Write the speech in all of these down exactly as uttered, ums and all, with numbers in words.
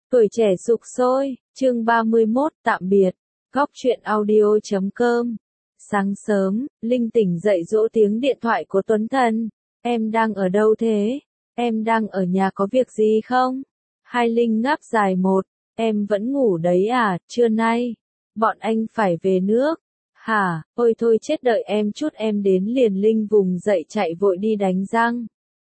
Tuổi trẻ sục sôi, chương ba mươi mốt, tạm biệt. Góc truyện audio chấm com. Sáng sớm, Linh tỉnh dậy dỗ tiếng điện thoại của Tuấn Thần. Em đang ở đâu thế? Em đang ở nhà có việc gì không? Hai Linh ngáp dài một. Em vẫn ngủ đấy à, trưa nay. Bọn anh phải về nước. Hả, ôi thôi chết đợi em chút em đến liền. Linh vùng dậy chạy vội đi đánh răng.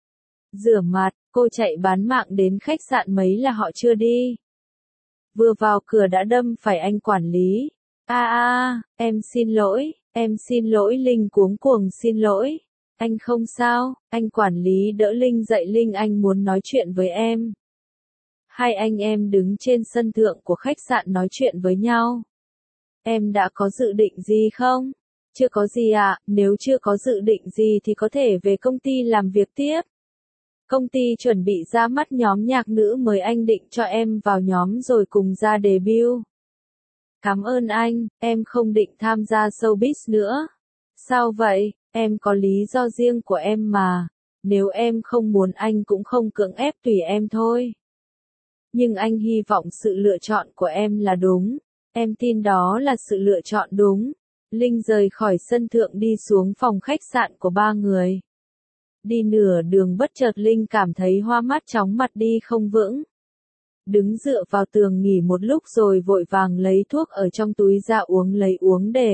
Rửa mặt, cô chạy bán mạng đến khách sạn mấy là họ chưa đi. Vừa vào cửa đã đâm phải anh quản lý. A a, em xin lỗi, em xin lỗi. Linh cuống cuồng xin lỗi. Anh không sao, anh quản lý đỡ Linh dậy. Linh, anh muốn nói chuyện với em. Hai anh em đứng trên sân thượng của khách sạn nói chuyện với nhau. Em đã có dự định gì không? Chưa có gì ạ, à? Nếu chưa có dự định gì thì có thể về công ty làm việc tiếp. Công ty chuẩn bị ra mắt nhóm nhạc nữ mới, anh định cho em vào nhóm rồi cùng ra debut. Cảm ơn anh, em không định tham gia showbiz nữa. Sao vậy? Em có lý do riêng của em mà. Nếu em không muốn anh cũng không cưỡng ép, tùy em thôi. Nhưng anh hy vọng sự lựa chọn của em là đúng. Em tin đó là sự lựa chọn đúng. Linh rời khỏi sân thượng đi xuống phòng khách sạn của ba người. Đi nửa đường bất chợt Linh cảm thấy hoa mắt, chóng mặt đi không vững. Đứng dựa vào tường nghỉ một lúc rồi vội vàng lấy thuốc ở trong túi ra uống lấy uống để.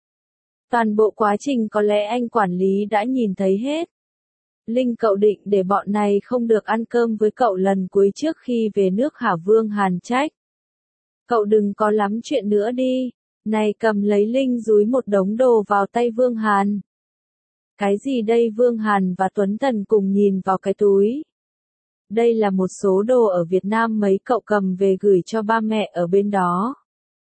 Toàn bộ quá trình có lẽ anh quản lý đã nhìn thấy hết. Linh, cậu định để bọn này không được ăn cơm với cậu lần cuối trước khi về nước hả? Vương Hàn trách. Cậu đừng có lắm chuyện nữa đi. Này, cầm lấy. Linh dúi một đống đồ vào tay Vương Hàn. Cái gì đây? Vương Hàn và Tuấn Thần cùng nhìn vào cái túi. Đây là một số đồ ở Việt Nam mấy cậu cầm về gửi cho ba mẹ ở bên đó.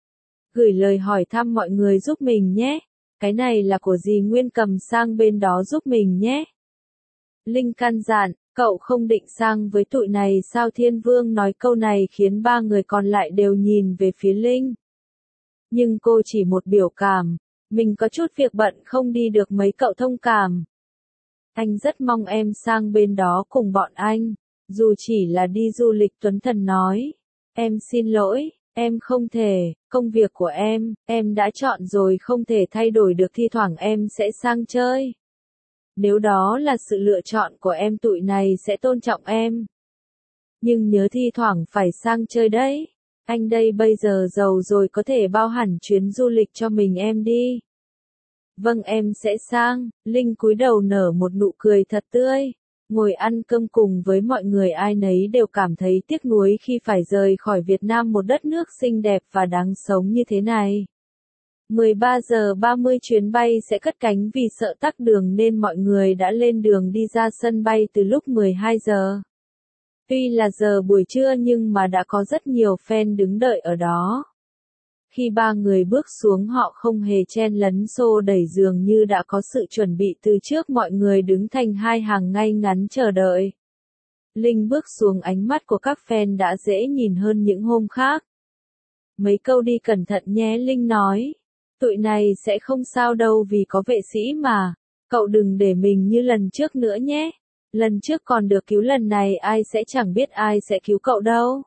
Gửi lời hỏi thăm mọi người giúp mình nhé. Cái này là của dì Nguyên, cầm sang bên đó giúp mình nhé. Linh căn dặn, cậu không định sang với tụi này sao? Thiên Vương nói câu này khiến ba người còn lại đều nhìn về phía Linh. Nhưng cô chỉ một biểu cảm. Mình có chút việc bận không đi được, mấy cậu thông cảm. Anh rất mong em sang bên đó cùng bọn anh. Dù chỉ là đi du lịch. Tuấn Thần nói. Em xin lỗi, em không thể, công việc của em, em đã chọn rồi không thể thay đổi được. Thi thoảng em sẽ sang chơi. Nếu đó là sự lựa chọn của em, tụi này sẽ tôn trọng em. Nhưng nhớ thi thoảng phải sang chơi đấy. Anh đây bây giờ giàu rồi, có thể bao hẳn chuyến du lịch cho mình em đi. Vâng, em sẽ sang. Linh cúi đầu nở một nụ cười thật tươi. Ngồi ăn cơm cùng với mọi người, ai nấy đều cảm thấy tiếc nuối khi phải rời khỏi Việt Nam, một đất nước xinh đẹp và đáng sống như thế này. mười ba giờ ba mươi chuyến bay sẽ cất cánh, vì sợ tắc đường nên mọi người đã lên đường đi ra sân bay từ lúc mười hai giờ. Tuy là giờ buổi trưa nhưng mà đã có rất nhiều fan đứng đợi ở đó. Khi ba người bước xuống, họ không hề chen lấn xô đẩy, dường như đã có sự chuẩn bị từ trước. Mọi người đứng thành hai hàng ngay ngắn chờ đợi. Linh bước xuống, ánh mắt của các fan đã dễ nhìn hơn những hôm khác. Mấy câu đi cẩn thận nhé, Linh nói. Tụi này sẽ không sao đâu, vì có vệ sĩ mà. Cậu đừng để mình như lần trước nữa nhé. Lần trước còn được cứu, lần này ai sẽ chẳng biết ai sẽ cứu cậu đâu.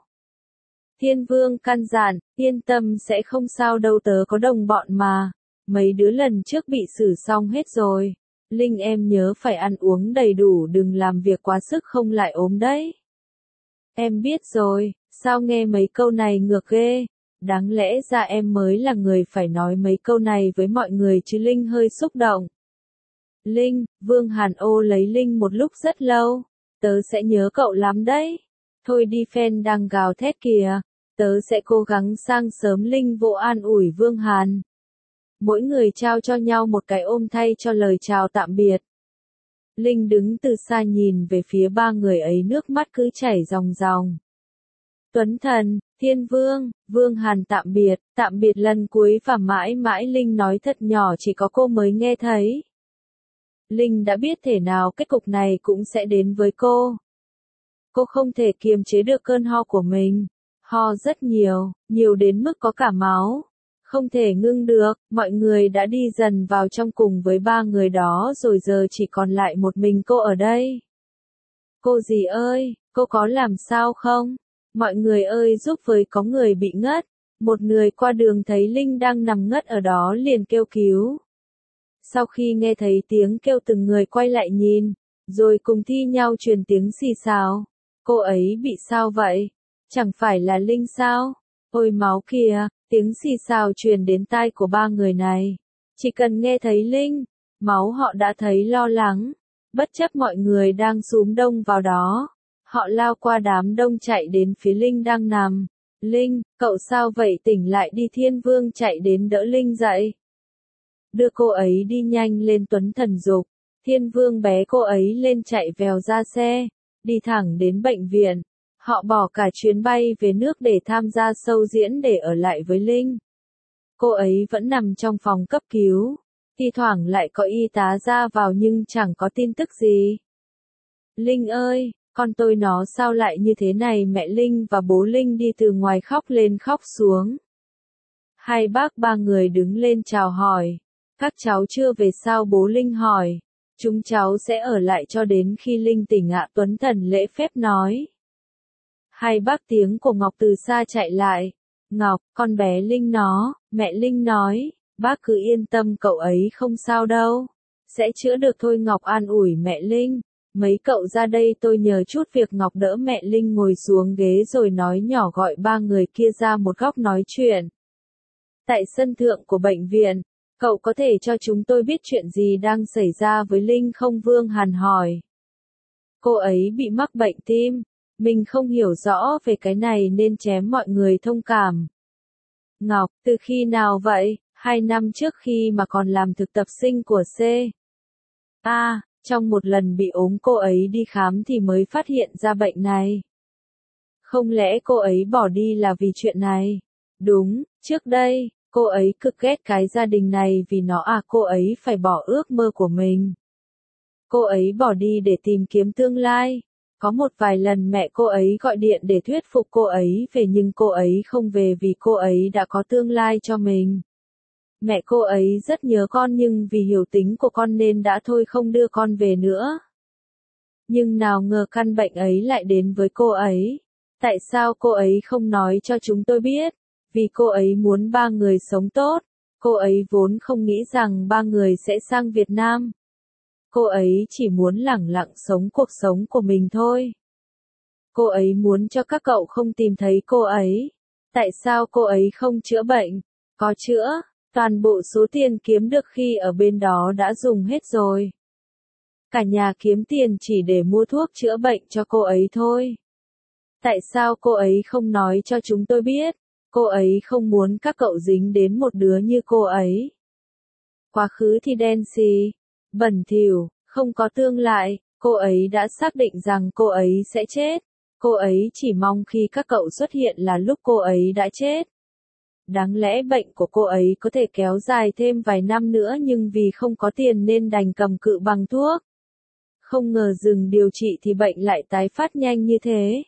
Thiên Vương căn dặn, yên tâm sẽ không sao đâu, tớ có đồng bọn mà. Mấy đứa lần trước bị xử xong hết rồi. Linh, em nhớ phải ăn uống đầy đủ, đừng làm việc quá sức không lại ốm đấy. Em biết rồi, sao nghe mấy câu này ngược ghê. Đáng lẽ ra em mới là người phải nói mấy câu này với mọi người chứ. Linh hơi xúc động. Linh, Vương Hàn ô lấy Linh một lúc rất lâu. Tớ sẽ nhớ cậu lắm đấy. Thôi đi, fan đang gào thét kìa. Tớ sẽ cố gắng sang sớm. Linh vỗ an ủi Vương Hàn. Mỗi người trao cho nhau một cái ôm thay cho lời chào tạm biệt. Linh đứng từ xa nhìn về phía ba người ấy, nước mắt cứ chảy ròng ròng. Tuấn Thần, Thiên Vương, Vương Hàn tạm biệt, tạm biệt lần cuối và mãi mãi. Linh nói thật nhỏ, chỉ có cô mới nghe thấy. Linh đã biết thể nào kết cục này cũng sẽ đến với cô. Cô không thể kiềm chế được cơn ho của mình. Ho rất nhiều, nhiều đến mức có cả máu. Không thể ngưng được, mọi người đã đi dần vào trong cùng với ba người đó rồi, giờ chỉ còn lại một mình cô ở đây. Cô dì ơi, cô có làm sao không? Mọi người ơi giúp với có người bị ngất. Một người qua đường thấy Linh đang nằm ngất ở đó liền kêu cứu. Sau khi nghe thấy tiếng kêu từng người quay lại nhìn, rồi cùng thi nhau truyền tiếng xì xào. Cô ấy bị sao vậy? Chẳng phải là Linh sao? Ôi máu kìa, tiếng xì xào truyền đến tai của ba người này. Chỉ cần nghe thấy Linh, máu họ đã thấy lo lắng. Bất chấp mọi người đang xúm đông vào đó, họ lao qua đám đông chạy đến phía Linh đang nằm. Linh, cậu sao vậy, tỉnh lại đi. Thiên Vương chạy đến đỡ Linh dậy. Đưa cô ấy đi nhanh lên. Tuấn Thần dục. Thiên Vương bé cô ấy lên chạy vèo ra xe, đi thẳng đến bệnh viện. Họ bỏ cả chuyến bay về nước để tham gia show diễn để ở lại với Linh. Cô ấy vẫn nằm trong phòng cấp cứu. Thi thoảng lại có y tá ra vào nhưng chẳng có tin tức gì. Linh ơi, con tôi nó sao lại như thế này? Mẹ Linh và bố Linh đi từ ngoài khóc lên khóc xuống. Hai bác ba người đứng lên chào hỏi. Các cháu chưa về sao? Bố Linh hỏi. Chúng cháu sẽ ở lại cho đến khi Linh tỉnh ạ. Tuấn Thần lễ phép nói. Hai bác tiếng của Ngọc từ xa chạy lại. Ngọc, con bé Linh nó, mẹ Linh nói, bác cứ yên tâm cậu ấy không sao đâu. Sẽ chữa được thôi. Ngọc an ủi mẹ Linh. Mấy cậu ra đây tôi nhờ chút việc. Ngọc đỡ mẹ Linh ngồi xuống ghế rồi nói nhỏ gọi ba người kia ra một góc nói chuyện. Tại sân thượng của bệnh viện, cậu có thể cho chúng tôi biết chuyện gì đang xảy ra với Linh không? Vương Hàn hỏi. Cô ấy bị mắc bệnh tim. Mình không hiểu rõ về cái này nên chém mọi người thông cảm. Ngọc, từ khi nào vậy? Hai năm trước khi mà còn làm thực tập sinh của C. A, trong một lần bị ốm cô ấy đi khám thì mới phát hiện ra bệnh này. Không lẽ cô ấy bỏ đi là vì chuyện này? Đúng, trước đây, cô ấy cực ghét cái gia đình này vì nó à cô ấy phải bỏ ước mơ của mình. Cô ấy bỏ đi để tìm kiếm tương lai. Có một vài lần mẹ cô ấy gọi điện để thuyết phục cô ấy về nhưng cô ấy không về vì cô ấy đã có tương lai cho mình. Mẹ cô ấy rất nhớ con nhưng vì hiểu tính của con nên đã thôi không đưa con về nữa. Nhưng nào ngờ căn bệnh ấy lại đến với cô ấy. Tại sao cô ấy không nói cho chúng tôi biết? Vì cô ấy muốn ba người sống tốt. Cô ấy vốn không nghĩ rằng ba người sẽ sang Việt Nam. Cô ấy chỉ muốn lẳng lặng sống cuộc sống của mình thôi. Cô ấy muốn cho các cậu không tìm thấy cô ấy. Tại sao cô ấy không chữa bệnh? Có chữa, toàn bộ số tiền kiếm được khi ở bên đó đã dùng hết rồi. Cả nhà kiếm tiền chỉ để mua thuốc chữa bệnh cho cô ấy thôi. Tại sao cô ấy không nói cho chúng tôi biết? Cô ấy không muốn các cậu dính đến một đứa như cô ấy. Quá khứ thì đen xì, bẩn thỉu, không có tương lai. Cô ấy đã xác định rằng cô ấy sẽ chết. Cô ấy chỉ mong khi các cậu xuất hiện là lúc cô ấy đã chết. Đáng lẽ bệnh của cô ấy có thể kéo dài thêm vài năm nữa nhưng vì không có tiền nên đành cầm cự bằng thuốc. Không ngờ dừng điều trị thì bệnh lại tái phát nhanh như thế.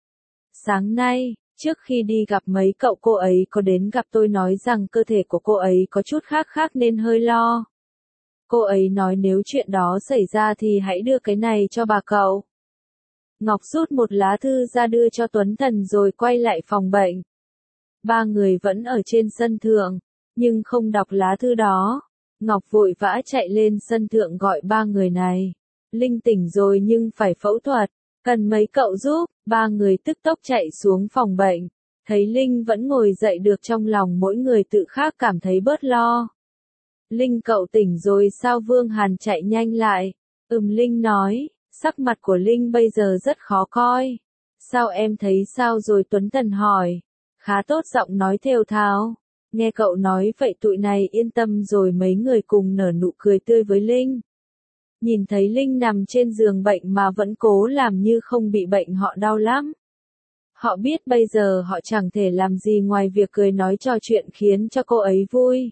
Sáng nay, trước khi đi gặp mấy cậu cô ấy có đến gặp tôi nói rằng cơ thể của cô ấy có chút khác khác nên hơi lo. Cô ấy nói nếu chuyện đó xảy ra thì hãy đưa cái này cho bà cậu. Ngọc rút một lá thư ra đưa cho Tuấn Thần rồi quay lại phòng bệnh. Ba người vẫn ở trên sân thượng, nhưng không đọc lá thư đó. Ngọc vội vã chạy lên sân thượng gọi ba người này. Linh tỉnh rồi nhưng phải phẫu thuật, cần mấy cậu giúp. Ba người tức tốc chạy xuống phòng bệnh. Thấy Linh vẫn ngồi dậy được trong lòng mỗi người tự khác cảm thấy bớt lo. Linh cậu tỉnh rồi sao? Vương Hàn chạy nhanh lại. Ừm Linh nói, sắc mặt của Linh bây giờ rất khó coi. Sao em thấy sao rồi? Tuấn Thần hỏi. Khá tốt. Giọng nói thều thào. Nghe cậu nói vậy tụi này yên tâm rồi. Mấy người cùng nở nụ cười tươi với Linh. Nhìn thấy Linh nằm trên giường bệnh mà vẫn cố làm như không bị bệnh họ đau lắm. Họ biết bây giờ họ chẳng thể làm gì ngoài việc cười nói trò chuyện khiến cho cô ấy vui.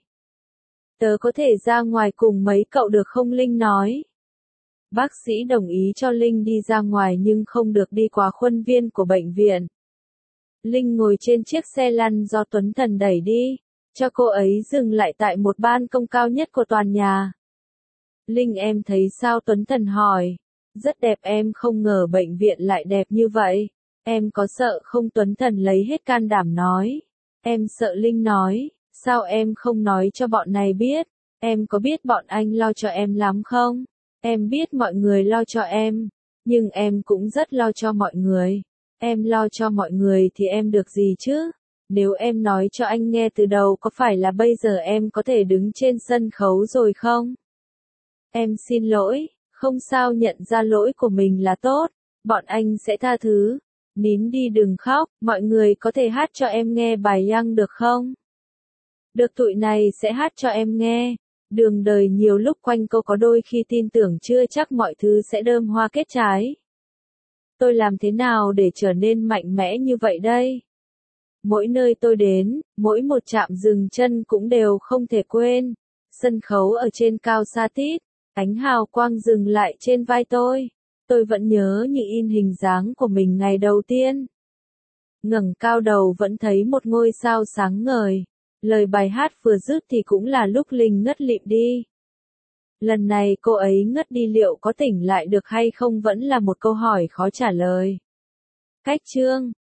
Tớ có thể ra ngoài cùng mấy cậu được không? Linh nói. Bác sĩ đồng ý cho Linh đi ra ngoài nhưng không được đi qua khuôn viên của bệnh viện. Linh ngồi trên chiếc xe lăn do Tuấn Thần đẩy đi, cho cô ấy dừng lại tại một ban công cao nhất của tòa nhà. Linh em thấy sao? Tuấn Thần hỏi. Rất đẹp. Em không ngờ bệnh viện lại đẹp như vậy. Em có sợ không? Tuấn Thần lấy hết can đảm nói. Em sợ. Linh nói, sao em không nói cho bọn này biết? Em có biết bọn anh lo cho em lắm không? Em biết mọi người lo cho em, nhưng em cũng rất lo cho mọi người. Em lo cho mọi người thì em được gì chứ? Nếu em nói cho anh nghe từ đầu có phải là bây giờ em có thể đứng trên sân khấu rồi không? Em xin lỗi, không sao, nhận ra lỗi của mình là tốt, bọn anh sẽ tha thứ. Nín đi, đừng khóc, mọi người có thể hát cho em nghe bài Young được không? Được, tụi này sẽ hát cho em nghe. Đường đời nhiều lúc quanh câu, có đôi khi tin tưởng chưa chắc mọi thứ sẽ đơm hoa kết trái. Tôi làm thế nào để trở nên mạnh mẽ như vậy đây? Mỗi nơi tôi đến, mỗi một trạm dừng chân cũng đều không thể quên. Sân khấu ở trên cao xa tít, ánh hào quang dừng lại trên vai tôi. Tôi vẫn nhớ như in hình dáng của mình ngày đầu tiên. Ngẩng cao đầu vẫn thấy một ngôi sao sáng ngời. Lời bài hát vừa dứt thì cũng là lúc Linh ngất lịm đi. Lần này cô ấy ngất đi, liệu có tỉnh lại được hay không vẫn là một câu hỏi khó trả lời. Cách chương